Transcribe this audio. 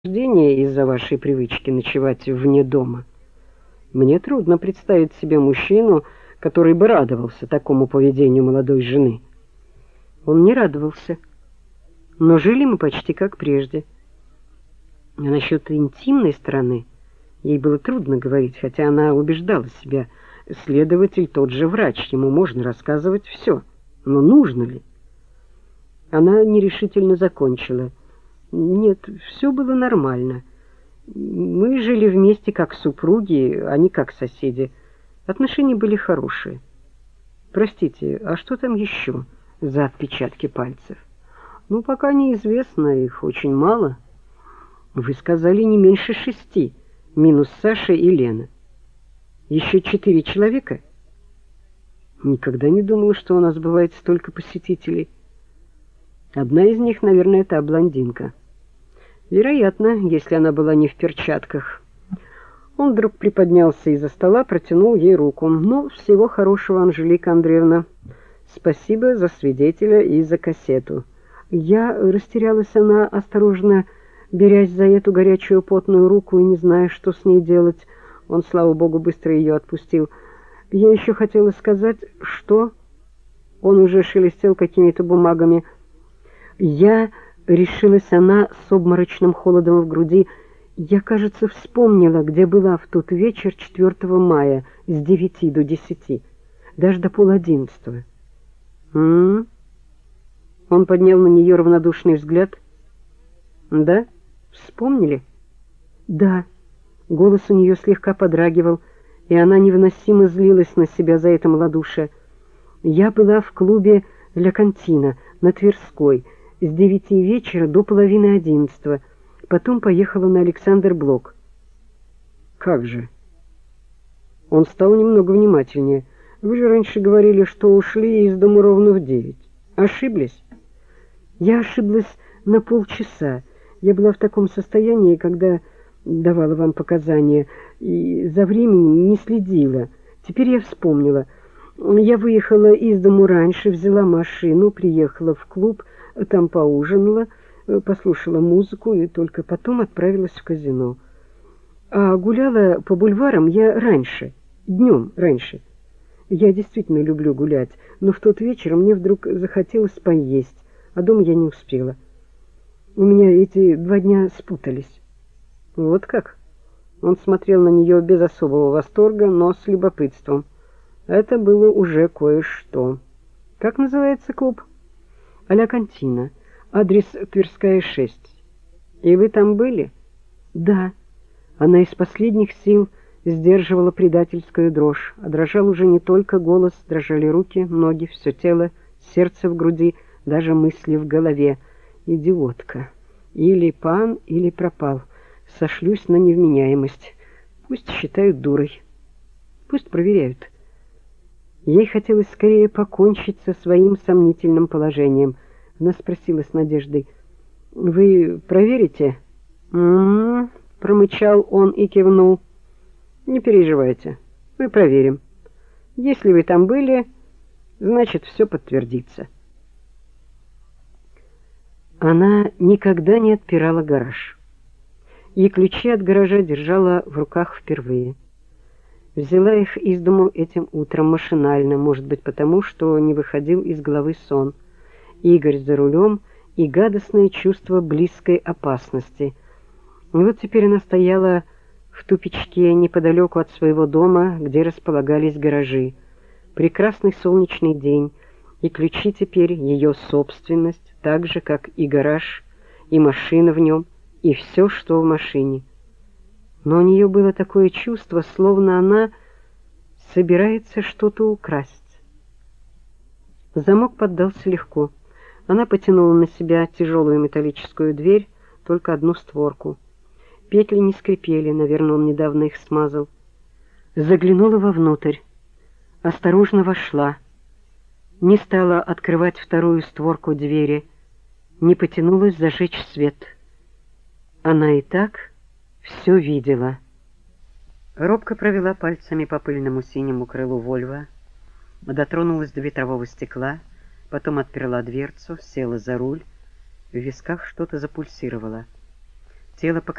осуждение из-за вашей привычки ночевать вне дома. Мне трудно представить себе мужчину, который бы радовался такому поведению молодой жены. Он не радовался, но жили мы почти как прежде. А насчет интимной стороны ей было трудно говорить, хотя она убеждала себя: следователь тот же врач, ему можно рассказывать все. Но нужно ли? Она нерешительно закончила: нет, все было нормально. Мы жили вместе как супруги, а не как соседи. Отношения были хорошие. Простите, а что там еще за отпечатки пальцев? Ну, пока неизвестно, их очень мало. Вы сказали, не меньше 6, минус Саша и Лена. Еще 4 человека? Никогда не думала, что у нас бывает столько посетителей. Одна из них, наверное, та блондинка. Вероятно, если она была не в перчатках. Он вдруг приподнялся из-за стола, протянул ей руку. Ну, всего хорошего, Анжелика Андреевна. Спасибо за свидетеля и за кассету. Я растерялась, она осторожно, берясь за эту горячую потную руку и не зная, что с ней делать. Он, слава богу, быстро ее отпустил. Я еще хотела сказать, что... Он уже шелестел какими-то бумагами. Решилась она с обморочным холодом в груди. Я, кажется, вспомнила, где была в тот вечер 4 мая с 9 до 10, даже до 10:30. Он поднял на нее равнодушный взгляд. Да? Вспомнили? Да. Голос у нее слегка подрагивал, и она невыносимо злилась на себя за это малодушие. Я была в клубе «Ля Кантина» на Тверской с 9 вечера до 10:30. Потом поехала на Александр-Блок. Как же? Он стал немного внимательнее. Вы же раньше говорили, что ушли из дому ровно в 9. Ошиблись? Я ошиблась на полчаса. Я была в таком состоянии, когда давала вам показания, и за временем не следила. Теперь я вспомнила. Я выехала из дому раньше, взяла машину, приехала в клуб, там поужинала, послушала музыку и только потом отправилась в казино. А гуляла по бульварам я раньше, днем раньше. Я действительно люблю гулять, но в тот вечер мне вдруг захотелось поесть, а дома я не успела. У меня эти 2 дня спутались. Вот как? Он смотрел на нее без особого восторга, но с любопытством. Это было уже кое-что. Как называется клуб? «Ля Кантина». Адрес Тверская, 6. И вы там были? Да. Она из последних сил сдерживала предательскую дрожь. А дрожал уже не только голос, дрожали руки, ноги, все тело, сердце в груди, даже мысли в голове. Идиотка. Или пан, или пропал. Сошлюсь на невменяемость. Пусть считают дурой. Пусть проверяют. Ей хотелось скорее покончить со своим сомнительным положением. Она спросила с надеждой: «Вы проверите?» Промычал он и кивнул. «Не переживайте, мы проверим. Если вы там были, значит, все подтвердится». Она никогда не отпирала гараж. И ключи от гаража держала в руках впервые. Взяла их из дому этим утром машинально, может быть, потому, что не выходил из головы сон. Игорь за рулем и гадостное чувство близкой опасности. И вот теперь она стояла в тупичке неподалеку от своего дома, где располагались гаражи. Прекрасный солнечный день, и ключи теперь ее собственность, так же, как и гараж, и машина в нем, и все, что в машине. Но у нее было такое чувство, словно она собирается что-то украсть. Замок поддался легко. Она потянула на себя тяжелую металлическую дверь, только одну створку. Петли не скрипели, наверное, он недавно их смазал. Заглянула вовнутрь. Осторожно вошла. Не стала открывать вторую створку двери. Не потянулась зажечь свет. Она и так все видела. Робко провела пальцами по пыльному синему крылу Вольво, дотронулась до ветрового стекла, потом отперла дверцу, села за руль. В висках что-то запульсировало. Тело